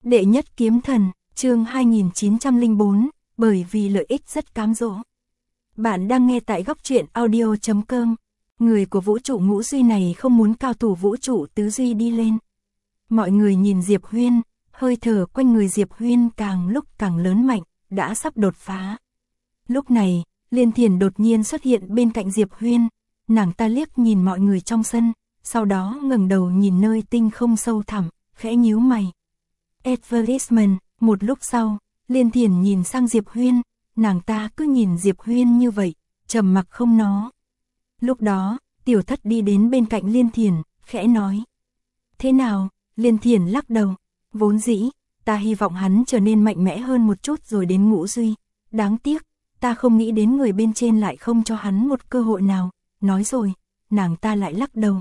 Đệ nhất kiếm thần, chương 2904, bởi vì lợi ích rất cám dỗ. Bạn đang nghe tại góc truyện audio.com. Người của vũ trụ ngũ duy này không muốn cao thủ vũ trụ tứ duy đi lên. Mọi người nhìn Diệp Huyên, hơi thở quanh người Diệp Huyên càng lúc càng lớn mạnh, đã sắp đột phá. Lúc này, Liên Thiền đột nhiên xuất hiện bên cạnh Diệp Huyên, nàng ta liếc nhìn mọi người trong sân, sau đó ngẩng đầu nhìn nơi tinh không sâu thẳm, khẽ nhíu mày. Advertisement, một lúc sau, Liên Thiền nhìn sang Diệp Huyên, nàng ta cứ nhìn Diệp Huyên như vậy, trầm mặc không nói. Lúc đó, Tiểu Thất đi đến bên cạnh Liên Thiền, khẽ nói. Thế nào? Liên Thiền lắc đầu. Vốn dĩ, ta hy vọng hắn trở nên mạnh mẽ hơn một chút rồi đến ngũ duy. Đáng tiếc, ta không nghĩ đến người bên trên lại không cho hắn một cơ hội nào. Nói rồi, nàng ta lại lắc đầu.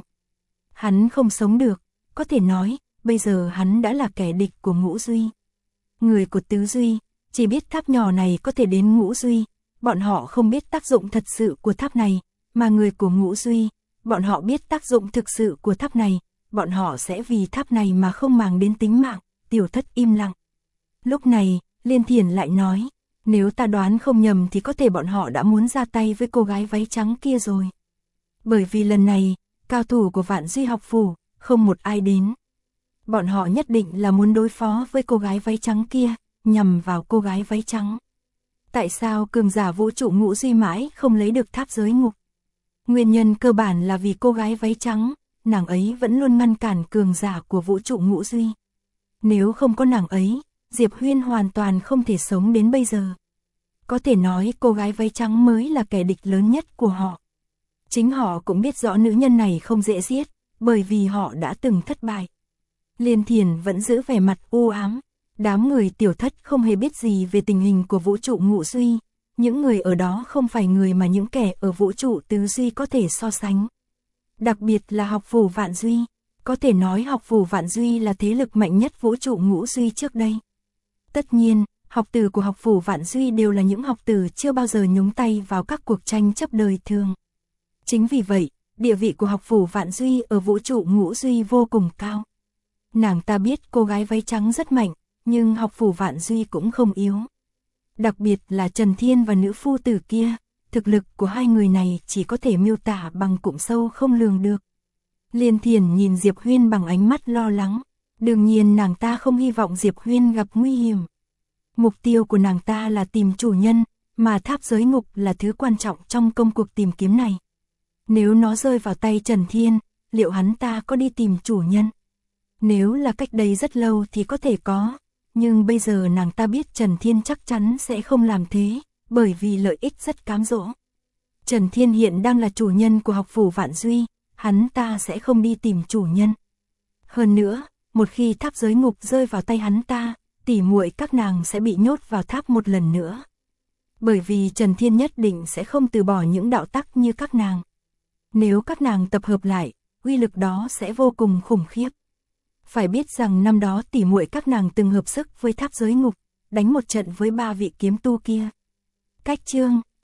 Hắn không sống được, có thể nói, bây giờ hắn đã là kẻ địch của ngũ duy. Người của tứ duy, chỉ biết tháp nhỏ này có thể đến ngũ duy, bọn họ không biết tác dụng thật sự của tháp này, mà người của ngũ duy, bọn họ biết tác dụng thực sự của tháp này, bọn họ sẽ vì tháp này mà không màng đến tính mạng. Tiểu Thất im lặng. Lúc này, Liên Thiền lại nói, nếu ta đoán không nhầm thì có thể bọn họ đã muốn ra tay với cô gái váy trắng kia rồi. Bởi vì lần này, cao thủ của Vạn Duy học phủ, không một ai đến. Bọn họ nhất định là muốn đối phó với cô gái váy trắng kia, nhằm vào cô gái váy trắng. Tại sao cường giả vũ trụ ngũ duy mãi không lấy được tháp giới ngục? Nguyên nhân cơ bản là vì cô gái váy trắng, nàng ấy vẫn luôn ngăn cản cường giả của vũ trụ ngũ duy. Nếu không có nàng ấy, Diệp Huyên hoàn toàn không thể sống đến bây giờ. Có thể nói cô gái váy trắng mới là kẻ địch lớn nhất của họ. Chính họ cũng biết rõ nữ nhân này không dễ giết, bởi vì họ đã từng thất bại. Liên Thiền vẫn giữ vẻ mặt u ám. Đám người Tiểu Thất không hề biết gì về tình hình của vũ trụ ngũ duy. Những người ở đó không phải người mà những kẻ ở vũ trụ tứ duy có thể so sánh. Đặc biệt là học phủ Vạn Duy. Có thể nói học phủ Vạn Duy là thế lực mạnh nhất vũ trụ ngũ duy trước đây. Tất nhiên, học tử của học phủ Vạn Duy đều là những học tử chưa bao giờ nhúng tay vào các cuộc tranh chấp đời thường. Chính vì vậy, địa vị của học phủ Vạn Duy ở vũ trụ ngũ duy vô cùng cao. Nàng ta biết cô gái váy trắng rất mạnh, nhưng học phủ Vạn Duy cũng không yếu. Đặc biệt là Trần Thiên và nữ phu tử kia, thực lực của hai người này chỉ có thể miêu tả bằng cụm sâu không lường được. Liên Thiền nhìn Diệp Huyên bằng ánh mắt lo lắng, đương nhiên nàng ta không hy vọng Diệp Huyên gặp nguy hiểm. Mục tiêu của nàng ta là tìm chủ nhân, mà tháp giới ngục là thứ quan trọng trong công cuộc tìm kiếm này. Nếu nó rơi vào tay Trần Thiên, liệu hắn ta có đi tìm chủ nhân? Nếu là cách đây rất lâu thì có thể có, nhưng bây giờ nàng ta biết Trần Thiên chắc chắn sẽ không làm thế, bởi vì lợi ích rất cám dỗ. Trần Thiên hiện đang là chủ nhân của học phủ Vạn Duy, hắn ta sẽ không đi tìm chủ nhân. Hơn nữa, một khi tháp giới ngục rơi vào tay hắn ta, tỉ muội các nàng sẽ bị nhốt vào tháp một lần nữa. Bởi vì Trần Thiên nhất định sẽ không từ bỏ những đạo tắc như các nàng. Nếu các nàng tập hợp lại, uy lực đó sẽ vô cùng khủng khiếp. Phải biết rằng năm đó tỉ muội các nàng từng hợp sức với tháp giới ngục, đánh một trận với 3 vị kiếm tu kia. Cách chương